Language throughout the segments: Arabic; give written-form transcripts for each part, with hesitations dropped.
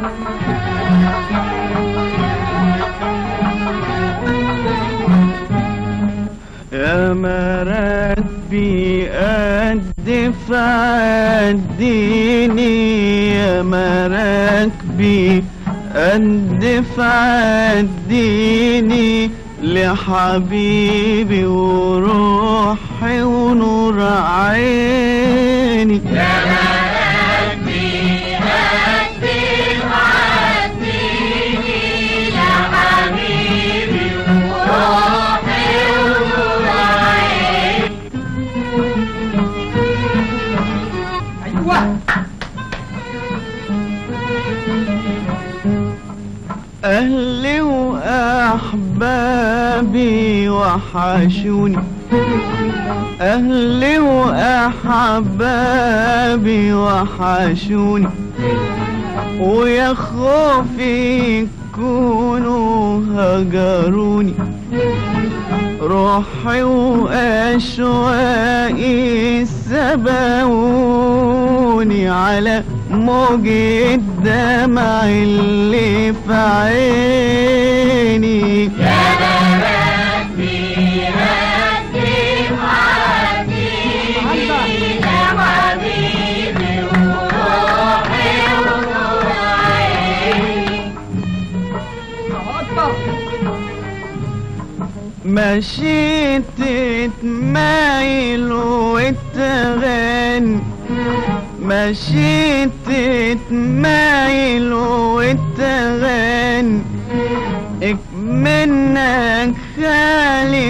يا مراكبي قدف عديني، يا مراكبي قدف عديني لحبيبي وروحي ونور عيني. يا مراكبي قدف عديني لحبيبي وروحي ونور عيني. أيوة. أهلي وأحبابي وحشوني، أهلي وأحبابي وحشوني، ويا خوفي يكونوا هجروني. روحي وأشواقي سبقوني على موج الدمع اللي في عيني. يا مراكبي قدف عديني لحبيبي وروحي ونور عيني. مشيت تتمايل وتغني، مشيت تتمايل وتغني، اكمنك خالي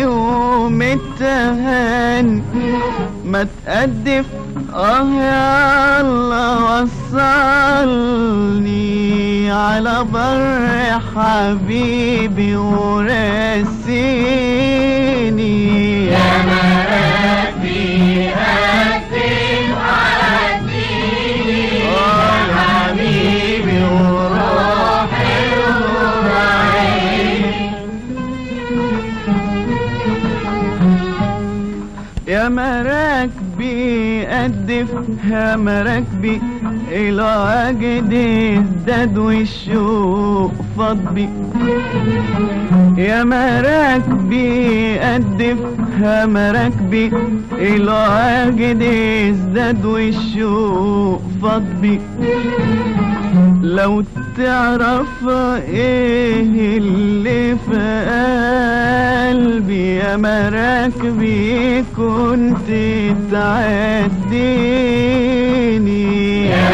ومتهني. ما تقدف يا الله وصلني على بر حبيبي وراسيني. يا مراكبي قدف عديني حبيبي وروحي ونور عيني. يا مراكبي قدف، يا مراكبي الوجد ازداد والشوق فاض بي. يا مراكبي قدف، يا مراكبي الوجد ازداد والشوق فاض بي. لو تعرف ايه اللي في قلبي يا مراكبي كنت تعديني. يا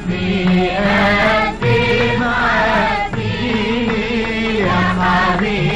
مراكبي قدف عديني يا حبيبي